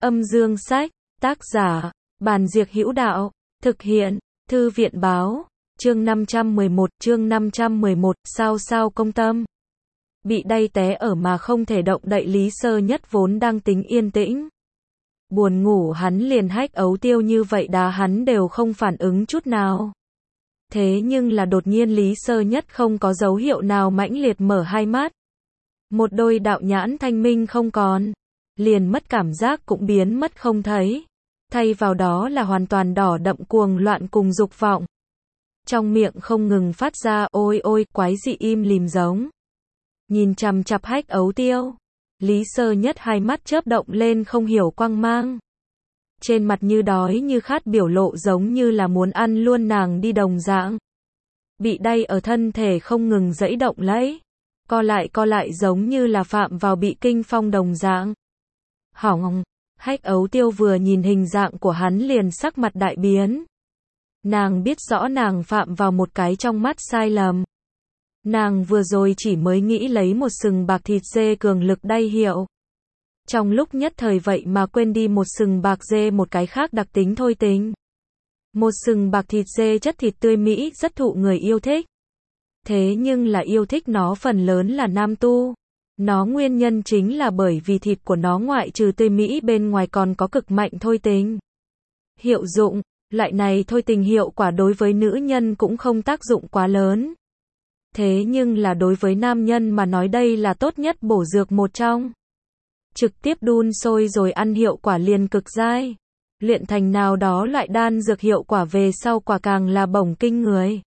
Âm dương sách, tác giả, Bàn Diệc Hữu Đạo, thực hiện, Thư viện báo, chương 511, sao sao công tâm. Bị đay té ở mà không thể động đậy Lý Sơ Nhất vốn đang tính yên tĩnh. Buồn ngủ hắn liền hách ấu tiêu như vậy đá hắn đều không phản ứng chút nào. Thế nhưng là đột nhiên Lý Sơ Nhất không có dấu hiệu nào mãnh liệt mở hai mắt. Một đôi đạo nhãn thanh minh không còn. Liền mất cảm giác cũng biến mất không thấy. Thay vào đó là hoàn toàn đỏ đậm cuồng loạn cùng dục vọng. Trong miệng không ngừng phát ra ôi ôi quái dị im lìm giống. Nhìn chằm chằm hách ấu tiêu. Lý Sơ Nhất hai mắt chớp động lên không hiểu quang mang. Trên mặt như đói như khát biểu lộ giống như là muốn ăn luôn nàng đi đồng dạng. Bị đay ở thân thể không ngừng giãy động lấy. Co lại giống như là phạm vào bị kinh phong đồng dạng. Hỏng, hách ấu tiêu vừa nhìn hình dạng của hắn liền sắc mặt đại biến. Nàng biết rõ nàng phạm vào một cái trong mắt sai lầm. Nàng vừa rồi chỉ mới nghĩ lấy một sừng bạc thịt dê cường lực đay hiệu. Trong lúc nhất thời vậy mà quên đi một sừng bạc dê một cái khác đặc tính thôi tính. Một sừng bạc thịt dê chất thịt tươi mỹ rất thụ người yêu thích. Thế nhưng là yêu thích nó phần lớn là nam tu. Nó nguyên nhân chính là bởi vì thịt của nó ngoại trừ tươi mỹ bên ngoài còn có cực mạnh thôi tính. Hiệu dụng, loại này thôi tình hiệu quả đối với nữ nhân cũng không tác dụng quá lớn. Thế nhưng là đối với nam nhân mà nói đây là tốt nhất bổ dược một trong. Trực tiếp đun sôi rồi ăn hiệu quả liền cực dai. Luyện thành nào đó loại đan dược hiệu quả về sau quả càng là bổng kinh người.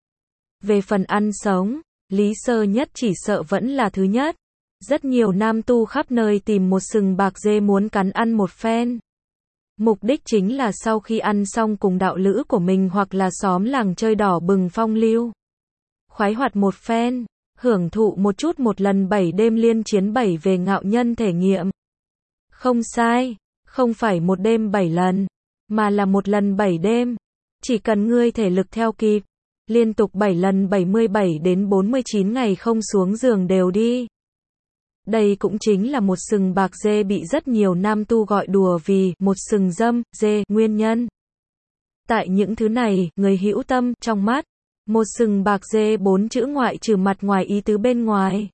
Về phần ăn sống, Lý Sơ Nhất chỉ sợ vẫn là thứ nhất. Rất nhiều nam tu khắp nơi tìm một sừng bạc dê muốn cắn ăn một phen. Mục đích chính là sau khi ăn xong cùng đạo lữ của mình hoặc là xóm làng chơi đỏ bừng phong lưu. Khoái hoạt một phen, hưởng thụ một chút một lần 7 đêm liên chiến 7 về ngạo nhân thể nghiệm. Không sai, không phải một đêm 7 lần, mà là một lần 7 đêm. Chỉ cần ngươi thể lực theo kịp, liên tục 7 lần 77 đến 49 ngày không xuống giường đều đi. Đây cũng chính là một sừng bạc dê bị rất nhiều nam tu gọi đùa vì một sừng dâm, dê, nguyên nhân. Tại những thứ này, người hữu tâm, trong mắt, một sừng bạc dê 4 chữ ngoại trừ mặt ngoài ý tứ bên ngoài.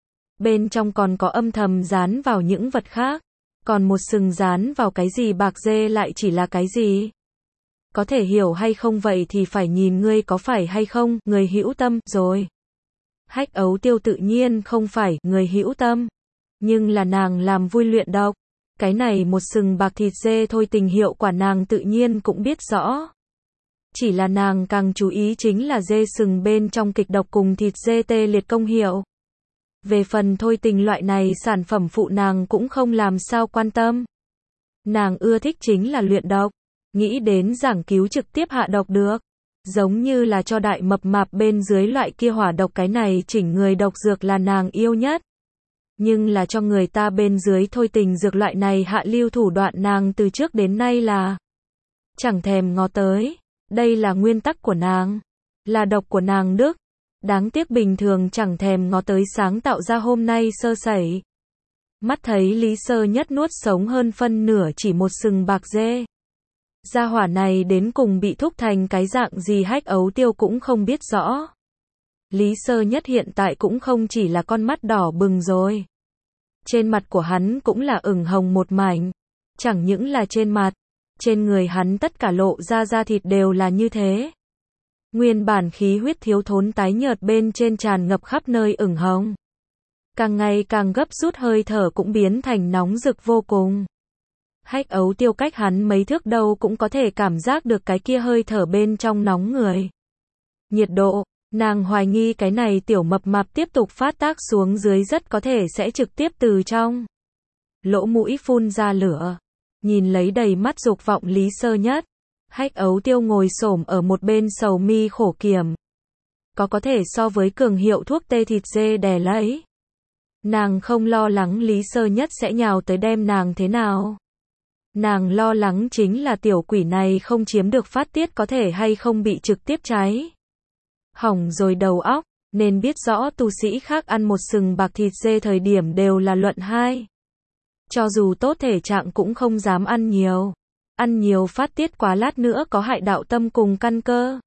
Bên trong còn có âm thầm dán vào những vật khác. Còn một sừng dán vào cái gì bạc dê lại chỉ là cái gì? Có thể hiểu hay không vậy thì phải nhìn ngươi có phải hay không, người hữu tâm, rồi. Hách ấu tiêu tự nhiên không phải người hữu tâm. Nhưng là nàng làm vui luyện độc. Cái này một sừng bạc thịt dê thôi tình hiệu quả nàng tự nhiên cũng biết rõ. Chỉ là nàng càng chú ý chính là dê sừng bên trong kịch độc cùng thịt dê tê liệt công hiệu. Về phần thôi tình loại này sản phẩm phụ nàng cũng không làm sao quan tâm. Nàng ưa thích chính là luyện độc. Nghĩ đến giảng cứu trực tiếp hạ độc được. Giống như là cho đại mập mạp bên dưới loại kia hỏa độc cái này chỉnh người độc dược là nàng yêu nhất. Nhưng là cho người ta bên dưới thôi tình dược loại này hạ lưu thủ đoạn nàng từ trước đến nay là chẳng thèm ngó tới. Đây là nguyên tắc của nàng. Là độc của nàng đức. Đáng tiếc bình thường chẳng thèm ngó tới sáng tạo ra hôm nay sơ sẩy. Mắt thấy Lý Sơ Nhất nuốt sống hơn phân nửa chỉ một sừng bạc dê. Gia hỏa này đến cùng bị thúc thành cái dạng gì hách ấu tiêu cũng không biết rõ. Lý Sơ Nhất hiện tại cũng không chỉ là con mắt đỏ bừng rồi. Trên mặt của hắn cũng là ửng hồng một mảnh. Chẳng những là trên mặt, trên người hắn tất cả lộ ra da thịt đều là như thế. Nguyên bản khí huyết thiếu thốn tái nhợt bên trên tràn ngập khắp nơi ửng hồng. Càng ngày càng gấp rút hơi thở cũng biến thành nóng rực vô cùng. Hách ấu tiêu cách hắn mấy thước đâu cũng có thể cảm giác được cái kia hơi thở bên trong nóng người. Nhiệt độ, nàng hoài nghi cái này tiểu mập mạp tiếp tục phát tác xuống dưới rất có thể sẽ trực tiếp từ trong lỗ mũi phun ra lửa. Nhìn lấy đầy mắt dục vọng Lý Sơ Nhất. Hách ấu tiêu ngồi xổm ở một bên sầu mi khổ kiểm. Có thể so với cường hiệu thuốc tê thịt dê đè lấy. Nàng không lo lắng Lý Sơ Nhất sẽ nhào tới đem nàng thế nào. Nàng lo lắng chính là tiểu quỷ này không chiếm được phát tiết có thể hay không bị trực tiếp cháy. Hỏng rồi đầu óc, nên biết rõ tu sĩ khác ăn một sừng bạc thịt dê thời điểm đều là luận hai. Cho dù tốt thể trạng cũng không dám ăn nhiều. Ăn nhiều phát tiết quá lát nữa có hại đạo tâm cùng căn cơ.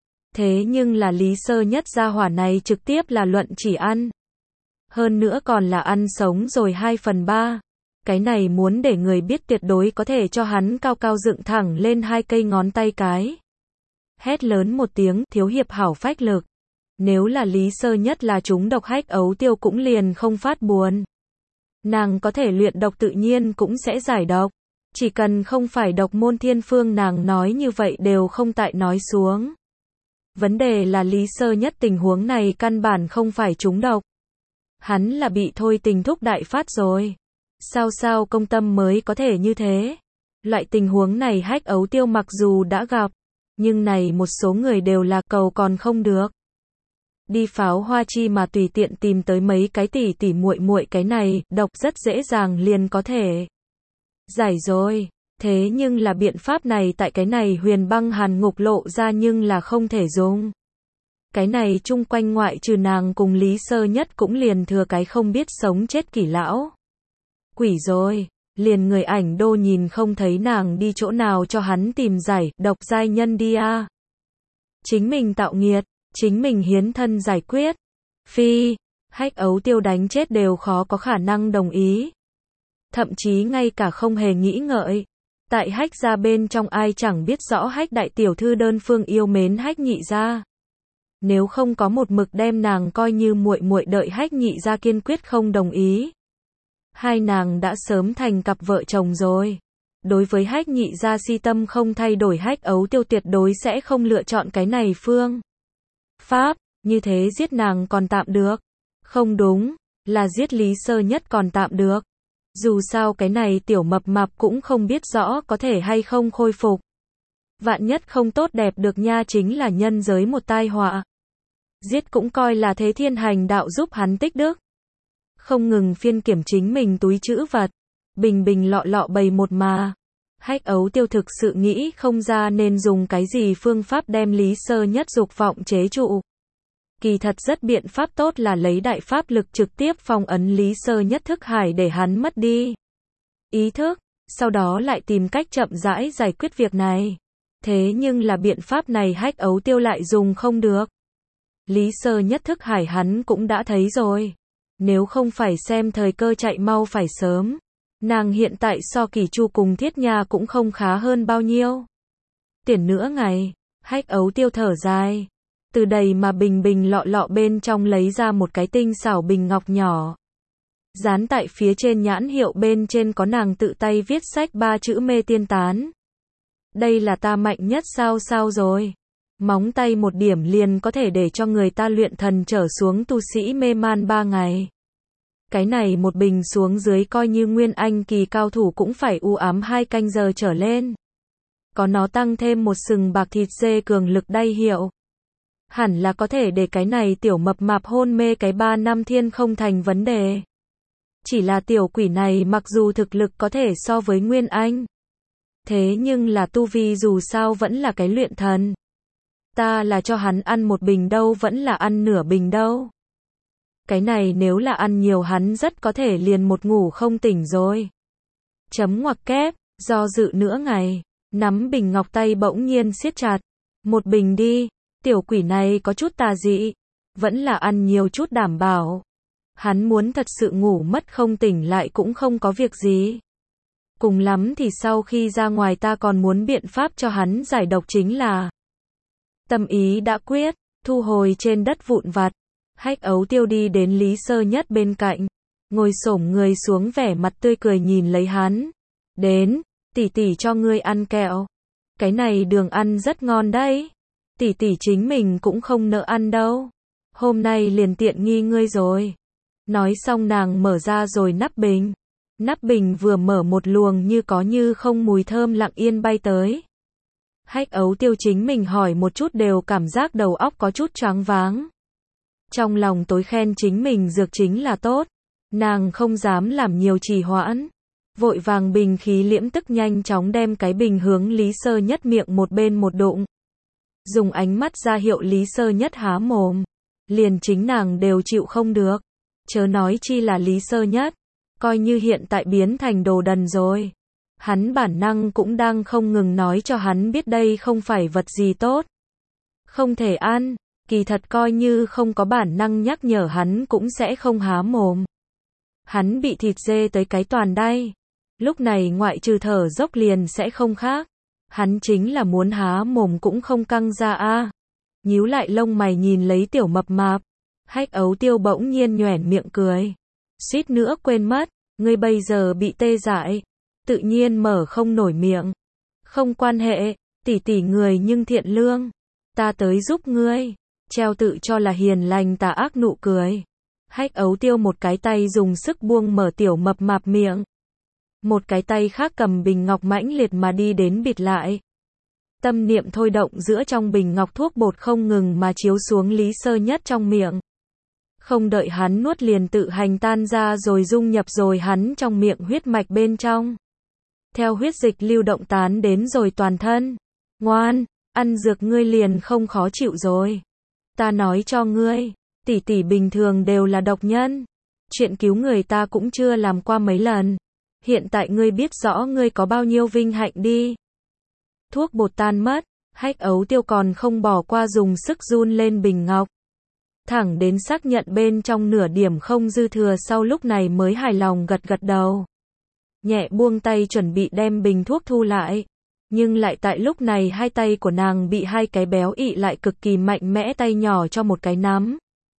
Thế nhưng là Lý Sơ Nhất gia hỏa này trực tiếp là luận chỉ ăn. Hơn nữa còn là ăn sống rồi 2/3. Cái này muốn để người biết tuyệt đối có thể cho hắn cao cao dựng thẳng lên 2 cây ngón tay cái. Hét lớn một tiếng, thiếu hiệp hảo phách lực. Nếu là Lý Sơ Nhất là chúng độc Hách Ấu Tiêu cũng liền không phát buồn. Nàng có thể luyện độc tự nhiên cũng sẽ giải độc. Chỉ cần không phải độc môn thiên phương nàng nói như vậy đều không tại nói xuống. Vấn đề là Lý Sơ Nhất tình huống này căn bản không phải trúng độc. Hắn là bị thôi tình thúc đại phát rồi. Sao công tâm mới có thể như thế? Loại tình huống này Hách Ấu Tiêu mặc dù đã gặp, nhưng này một số người đều là cầu còn không được. Đi Pháo Hoa Chi mà tùy tiện tìm tới mấy cái tỉ tỉ muội muội cái này, độc rất dễ dàng liền có thể giải rồi. Thế nhưng là biện pháp này tại cái này Huyền Băng Hàn Ngục lộ ra nhưng là không thể dùng. Cái này chung quanh ngoại trừ nàng cùng Lý Sơ Nhất cũng liền thừa cái không biết sống chết kỷ lão. Quỷ rồi, liền người ảnh đô nhìn không thấy nàng đi chỗ nào cho hắn tìm giải, độc giai nhân đi a. Chính mình tạo nghiệt, chính mình hiến thân giải quyết. Phi, Hách Ấu Tiêu đánh chết đều khó có khả năng đồng ý. Thậm chí ngay cả không hề nghĩ ngợi. Tại Hách gia bên trong ai chẳng biết rõ Hách đại tiểu thư đơn phương yêu mến Hách nhị gia. Nếu không có một mực đem nàng coi như muội muội đợi Hách nhị gia kiên quyết không đồng ý. Hai nàng đã sớm thành cặp vợ chồng rồi. Đối với Hách nhị gia si tâm không thay đổi Hách Ấu Tiêu tuyệt đối sẽ không lựa chọn cái này phương pháp, như thế giết nàng còn tạm được. Không đúng, là giết Lý Sơ Nhất còn tạm được. Dù sao cái này tiểu mập mạp cũng không biết rõ có thể hay không khôi phục. Vạn nhất không tốt đẹp được nha chính là nhân giới một tai họa. Giết cũng coi là thế thiên hành đạo giúp hắn tích đức. Không ngừng phiên kiểm chính mình túi trữ vật. Bình bình lọ lọ bày một mà. Hách Ấu Tiêu thực sự nghĩ không ra nên dùng cái gì phương pháp đem Lý Sơ Nhất dục vọng chế trụ. Kỳ thật rất biện pháp tốt là lấy đại pháp lực trực tiếp phong ấn Lý Sơ Nhất thức hải để hắn mất đi ý thức, sau đó lại tìm cách chậm rãi giải quyết việc này. Thế nhưng là biện pháp này Hách Ấu Tiêu lại dùng không được. Lý Sơ Nhất thức hải hắn cũng đã thấy rồi. Nếu không phải xem thời cơ chạy mau phải sớm. Nàng hiện tại so Kỳ Chu cùng Thiết Nha cũng không khá hơn bao nhiêu. Tiền nữa ngày, Hách Ấu Tiêu thở dài. Từ đầy mà bình bình lọ lọ bên trong lấy ra một cái tinh xảo bình ngọc nhỏ. Dán tại phía trên nhãn hiệu bên trên có nàng tự tay viết sách 3 chữ mê tiên tán. Đây là ta mạnh nhất sao rồi. Móng tay một điểm liền có thể để cho người ta luyện thần trở xuống tu sĩ mê man 3 ngày. Cái này một bình xuống dưới coi như nguyên anh kỳ cao thủ cũng phải u ám 2 canh giờ trở lên. Có nó tăng thêm một sừng bạc thịt dê cường lực đay hiệu. Hẳn là có thể để cái này tiểu mập mạp hôn mê cái 3 năm thiên không thành vấn đề. Chỉ là tiểu quỷ này mặc dù thực lực có thể so với Nguyên Anh. Thế nhưng là tu vi dù sao vẫn là cái luyện thần. Ta là cho hắn ăn một bình đâu vẫn là ăn nửa bình đâu. Cái này nếu là ăn nhiều hắn rất có thể liền một ngủ không tỉnh rồi. Chấm ngoặc kép, do dự nửa ngày, nắm bình ngọc tay bỗng nhiên siết chặt. Một bình đi, tiểu quỷ này có chút tà dị, vẫn là ăn nhiều chút đảm bảo. Hắn muốn thật sự ngủ mất không tỉnh lại cũng không có việc gì. Cùng lắm thì sau khi ra ngoài ta còn muốn biện pháp cho hắn giải độc chính là. Tâm ý đã quyết, thu hồi trên đất vụn vặt. Hách Ấu Tiêu đi đến Lý Sơ Nhất bên cạnh, ngồi xổm người xuống vẻ mặt tươi cười nhìn lấy hắn. Đến, tỷ tỷ cho ngươi ăn kẹo. Cái này đường ăn rất ngon đấy. Tỷ tỷ chính mình cũng không nỡ ăn đâu. Hôm nay liền tiện nghi ngươi rồi. Nói xong nàng mở ra rồi nắp bình. Nắp bình vừa mở một luồng như có như không mùi thơm lặng yên bay tới. Hách Ấu Tiêu chính mình hỏi một chút đều cảm giác đầu óc có chút choáng váng. Trong lòng tối khen chính mình dược chính là tốt. Nàng không dám làm nhiều trì hoãn. Vội vàng bình khí liễm tức nhanh chóng đem cái bình hướng Lý Sơ Nhất miệng một bên một đụng. Dùng ánh mắt ra hiệu Lý Sơ Nhất há mồm. Liền chính nàng đều chịu không được. Chớ nói chi là Lý Sơ Nhất. coi như hiện tại biến thành đồ đần rồi. Hắn bản năng cũng đang không ngừng nói cho hắn biết đây không phải vật gì tốt. Không thể ăn, kỳ thật coi như không có bản năng nhắc nhở hắn cũng sẽ không há mồm. Hắn bị thịt dê tới cái toàn đay. Lúc này ngoại trừ thở dốc liền sẽ không khác. Hắn chính là muốn há mồm cũng không căng ra a. Nhíu lại lông mày nhìn lấy tiểu mập mạp. Hách Ấu Tiêu bỗng nhiên nhoẻn miệng cười. Suýt nữa quên mất, ngươi bây giờ bị tê dại. Tự nhiên mở không nổi miệng. Không quan hệ, tỷ tỷ người nhưng thiện lương. Ta tới giúp ngươi. Treo tự cho là hiền lành tà ác nụ cười. Hách Ấu Tiêu một cái tay dùng sức buông mở tiểu mập mạp miệng. Một cái tay khác cầm bình ngọc mãnh liệt mà đi đến bịt lại. Tâm niệm thôi động giữa trong bình ngọc thuốc bột không ngừng mà chiếu xuống Lý Sơ Nhất trong miệng. Không đợi hắn nuốt liền tự hành tan ra rồi dung nhập rồi hắn trong miệng huyết mạch bên trong. Theo huyết dịch lưu động tán đến rồi toàn thân. Ngoan, ăn dược ngươi liền không khó chịu rồi. Ta nói cho ngươi, tỷ tỷ bình thường đều là độc nhân. Chuyện cứu người ta cũng chưa làm qua mấy lần. Hiện tại ngươi biết rõ ngươi có bao nhiêu vinh hạnh đi. Thuốc bột tan mất, Hách Ấu Tiêu còn không bỏ qua dùng sức run lên bình ngọc. Thẳng đến xác nhận bên trong nửa điểm không dư thừa sau lúc này mới hài lòng gật gật đầu. Nhẹ buông tay chuẩn bị đem bình thuốc thu lại. Nhưng lại tại lúc này hai tay của nàng bị hai cái béo ị lại cực kỳ mạnh mẽ tay nhỏ cho một cái nắm.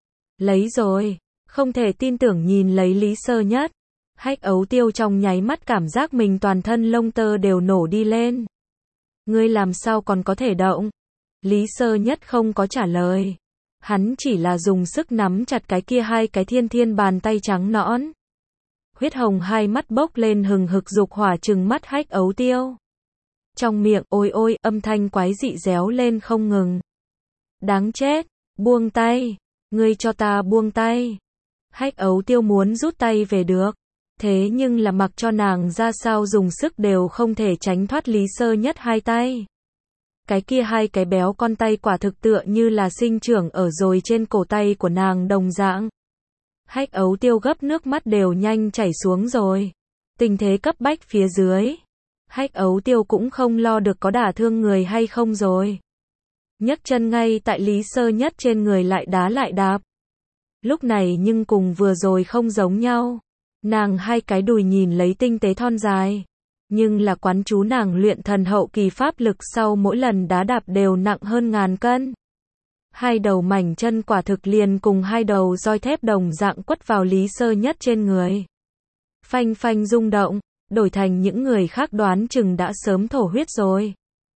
Lấy rồi, không thể tin tưởng nhìn lấy Lý Sơ Nhất. Hách Ấu Tiêu trong nháy mắt cảm giác mình toàn thân lông tơ đều nổ đi lên. Ngươi làm sao còn có thể động? Lý Sơ Nhất không có trả lời. Hắn chỉ là dùng sức nắm chặt cái kia hai cái thiên thiên bàn tay trắng nõn. Huyết hồng hai mắt bốc lên hừng hực dục hỏa trừng mắt Hách Ấu Tiêu. Trong miệng ôi ôi âm thanh quái dị réo lên không ngừng. Đáng chết, buông tay, ngươi cho ta buông tay. Hách Ấu Tiêu muốn rút tay về được. Thế nhưng là mặc cho nàng ra sao dùng sức đều không thể tránh thoát Lý Sơ Nhất hai tay. Cái kia hai cái béo con tay quả thực tựa như là sinh trưởng ở rồi trên cổ tay của nàng đồng dạng. Hách Ấu Tiêu gấp nước mắt đều nhanh chảy xuống rồi. Tình thế cấp bách phía dưới. Hách Ấu Tiêu cũng không lo được có đả thương người hay không rồi. Nhấc chân ngay tại Lý Sơ Nhất trên người lại đá lại đạp. Lúc này nhưng cùng vừa rồi không giống nhau. Nàng hai cái đùi nhìn lấy tinh tế thon dài. Nhưng là quán chú nàng luyện thần hậu kỳ pháp lực sau mỗi lần đá đạp đều nặng hơn 1000 cân. Hai đầu mảnh chân quả thực liền cùng hai đầu roi thép đồng dạng quất vào Lý Sơ Nhất trên người. Phanh phanh rung động, đổi thành những người khác đoán chừng đã sớm thổ huyết rồi.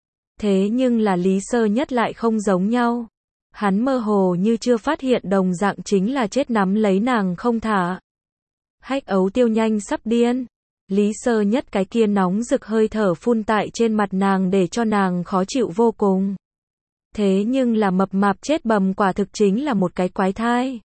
Thế nhưng là Lý Sơ Nhất lại không giống nhau. Hắn mơ hồ như chưa phát hiện đồng dạng chính là chết nắm lấy nàng không thả. Hách Ấu Tiêu nhanh sắp điên. Lý Sơ Nhất cái kia nóng rực hơi thở phun tại trên mặt nàng để cho nàng khó chịu vô cùng. Thế nhưng là mập mạp chết bầm quả thực chính là một cái quái thai.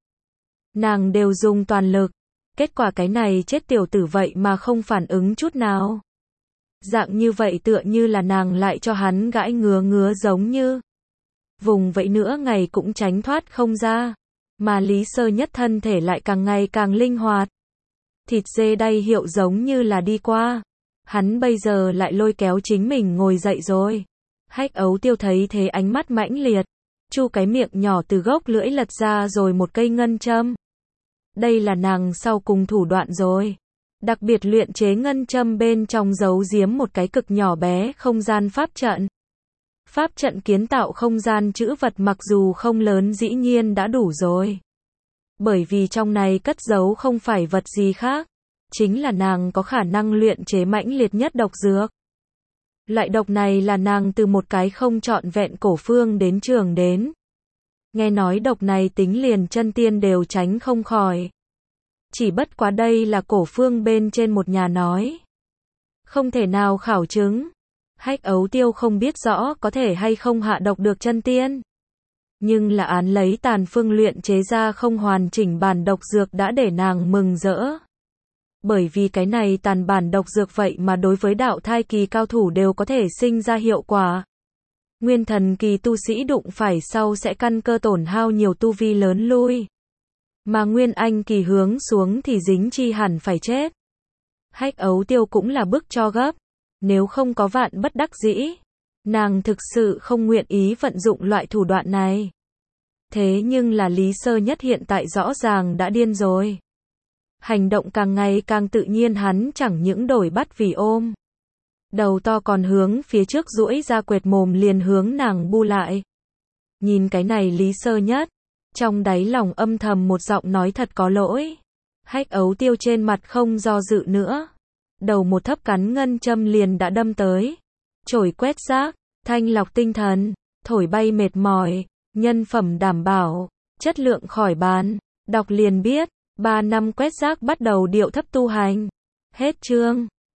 Nàng đều dùng toàn lực. Kết quả cái này chết tiểu tử vậy mà không phản ứng chút nào. Dạng như vậy tựa như là nàng lại cho hắn gãi ngứa ngứa giống như. Vùng vậy nữa ngày cũng tránh thoát không ra. Mà Lý Sơ Nhất thân thể lại càng ngày càng linh hoạt. Thịt dê đay hiệu giống như là đi qua. Hắn bây giờ lại lôi kéo chính mình ngồi dậy rồi. Hách Ấu Tiêu thấy thế ánh mắt mãnh liệt. Chu cái miệng nhỏ từ gốc lưỡi lật ra rồi một cây ngân châm. Đây là nàng sau cùng thủ đoạn rồi. Đặc biệt luyện chế ngân châm bên trong giấu giếm một cái cực nhỏ bé không gian pháp trận. Pháp trận kiến tạo không gian trữ vật mặc dù không lớn dĩ nhiên đã đủ rồi. Bởi vì trong này cất giấu không phải vật gì khác. Chính là nàng có khả năng luyện chế mãnh liệt nhất độc dược. Loại độc này là nàng từ một cái không trọn vẹn cổ phương đến trường đến. Nghe nói độc này tính liền chân tiên đều tránh không khỏi. Chỉ bất quá đây là cổ phương bên trên một nhà nói. Không thể nào khảo chứng. Hách Ấu Tiêu không biết rõ có thể hay không hạ độc được chân tiên. Nhưng là án lấy tàn phương luyện chế ra không hoàn chỉnh bản độc dược đã để nàng mừng rỡ. Bởi vì cái này tàn bản độc dược vậy mà đối với đạo thai kỳ cao thủ đều có thể sinh ra hiệu quả. Nguyên thần kỳ tu sĩ đụng phải sau sẽ căn cơ tổn hao nhiều tu vi lớn lui. Mà nguyên anh kỳ hướng xuống thì dính chi hẳn phải chết. Hách Ấu Tiêu cũng là bức cho gấp. Nếu không có vạn bất đắc dĩ, nàng thực sự không nguyện ý vận dụng loại thủ đoạn này. Thế nhưng là Lý Sơ Nhất hiện tại rõ ràng đã điên rồi. Hành động càng ngày càng tự nhiên, hắn chẳng những đổi bắt vì ôm. Đầu to còn hướng phía trước duỗi ra, quệt mồm liền hướng nàng bu lại. Nhìn cái này Lý Sơ Nhất, trong đáy lòng âm thầm một giọng nói thật có lỗi. Hách Ấu Tiêu trên mặt không do dự nữa. Đầu một thấp cán ngân châm liền đã đâm tới. Chổi quét rác, thanh lọc tinh thần, thổi bay mệt mỏi, nhân phẩm đảm bảo, chất lượng khỏi bàn. Đọc liền biết, 3 năm quét rác bắt đầu điệu thấp tu hành. Hết chương.